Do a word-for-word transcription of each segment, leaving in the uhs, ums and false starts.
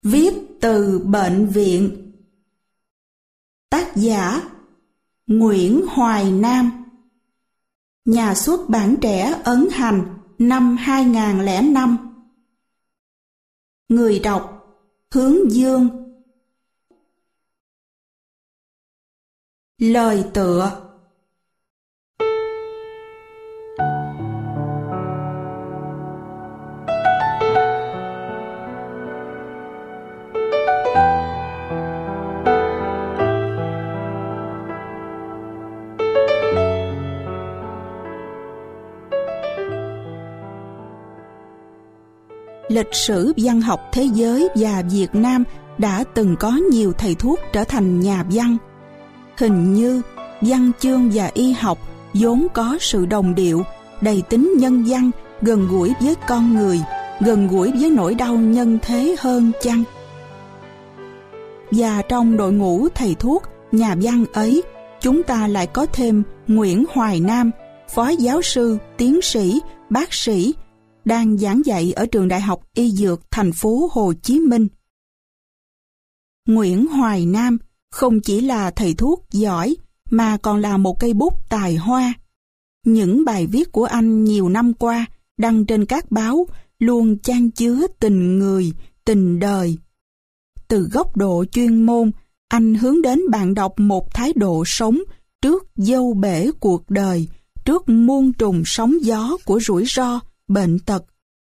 Viết từ bệnh viện. Tác giả Nguyễn Hoài Nam. Nhà xuất bản Trẻ ấn hành năm hai nghìn không trăm lẻ năm. Người đọc Hướng Dương. Lời tựa. Lịch sử văn học thế giới và Việt Nam đã từng có nhiều thầy thuốc trở thành nhà văn. Hình như văn chương và y học vốn có sự đồng điệu, đầy tính nhân văn, gần gũi với con người, gần gũi với nỗi đau nhân thế hơn chăng? Và trong đội ngũ thầy thuốc, nhà văn ấy, chúng ta lại có thêm Nguyễn Hoài Nam, phó giáo sư, tiến sĩ, bác sĩ, đang giảng dạy ở trường Đại học Y Dược thành phố Hồ Chí Minh. Nguyễn Hoài Nam không chỉ là thầy thuốc giỏi mà còn là một cây bút tài hoa. Những bài viết của anh nhiều năm qua đăng trên các báo luôn chan chứa tình người, tình đời. Từ góc độ chuyên môn, anh hướng đến bạn đọc một thái độ sống trước dâu bể cuộc đời, trước muôn trùng sóng gió của rủi ro, bệnh tật.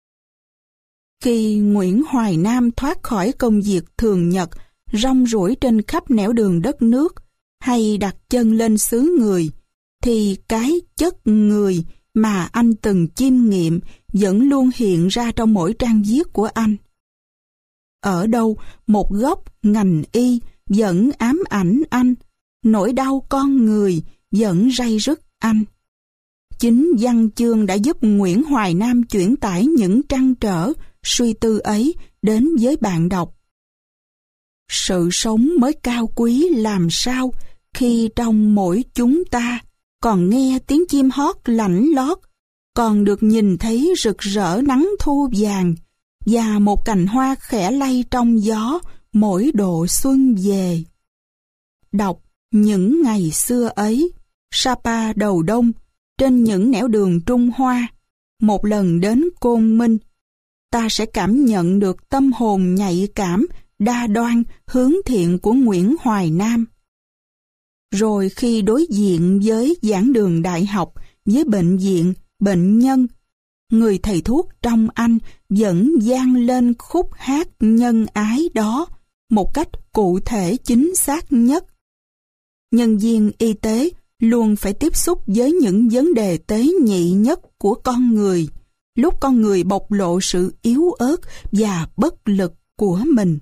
Khi Nguyễn Hoài Nam thoát khỏi công việc thường nhật, rong ruổi trên khắp nẻo đường đất nước, hay đặt chân lên xứ người, thì cái chất người mà anh từng chiêm nghiệm vẫn luôn hiện ra trong mỗi trang viết của anh. Ở đâu một góc ngành y vẫn ám ảnh anh, nỗi đau con người vẫn ray rứt anh. Chính văn chương đã giúp Nguyễn Hoài Nam chuyển tải những trăn trở, suy tư ấy đến với bạn đọc. Sự sống mới cao quý làm sao khi trong mỗi chúng ta còn nghe tiếng chim hót lảnh lót, còn được nhìn thấy rực rỡ nắng thu vàng và một cành hoa khẽ lay trong gió mỗi độ xuân về. Đọc những ngày xưa ấy, Sapa đầu đông, trên những nẻo đường Trung Hoa, một lần đến Côn Minh, ta sẽ cảm nhận được tâm hồn nhạy cảm, đa đoan, hướng thiện của Nguyễn Hoài Nam. Rồi khi đối diện với giảng đường đại học, với bệnh viện, bệnh nhân, người thầy thuốc trong anh vẫn vang lên khúc hát nhân ái đó một cách cụ thể chính xác nhất. Nhân viên y tế luôn phải tiếp xúc với những vấn đề tế nhị nhất của con người, lúc con người bộc lộ sự yếu ớt và bất lực của mình.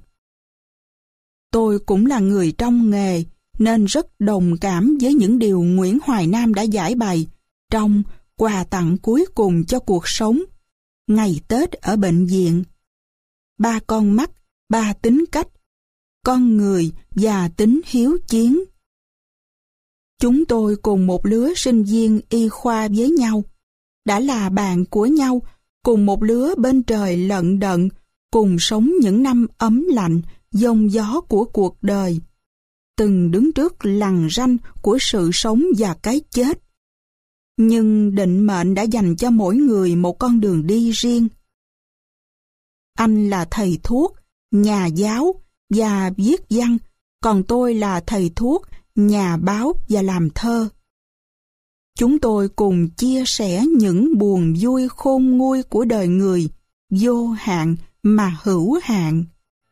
Tôi cũng là người trong nghề, nên rất đồng cảm với những điều Nguyễn Hoài Nam đã giải bày trong Quà tặng cuối cùng cho cuộc sống, Ngày Tết ở bệnh viện, Ba con mắt, ba tính cách, Con người và tính hiếu chiến. Chúng tôi cùng một lứa sinh viên y khoa với nhau, đã là bạn của nhau, cùng một lứa bên trời lận đận, cùng sống những năm ấm lạnh, giông gió của cuộc đời, từng đứng trước lằn ranh của sự sống và cái chết. Nhưng định mệnh đã dành cho mỗi người một con đường đi riêng. Anh là thầy thuốc, nhà giáo và viết văn, còn tôi là thầy thuốc, nhà báo và làm thơ. Chúng tôi cùng chia sẻ những buồn vui khôn nguôi của đời người, vô hạn mà hữu hạn.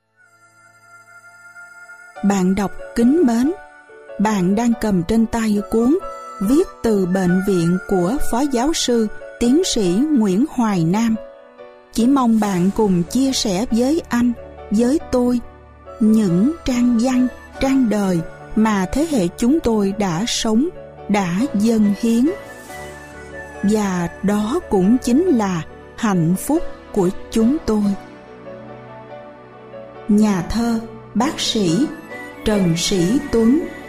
Bạn đọc kính mến, bạn đang cầm trên tay cuốn Viết từ bệnh viện của Phó Giáo sư, Tiến sĩ Nguyễn Hoài Nam. Chỉ mong bạn cùng chia sẻ với anh, với tôi, những trang văn, trang đời mà thế hệ chúng tôi đã sống, đã dâng hiến. Và đó cũng chính là hạnh phúc của chúng tôi. Nhà thơ, bác sĩ Trần Sĩ Tuấn.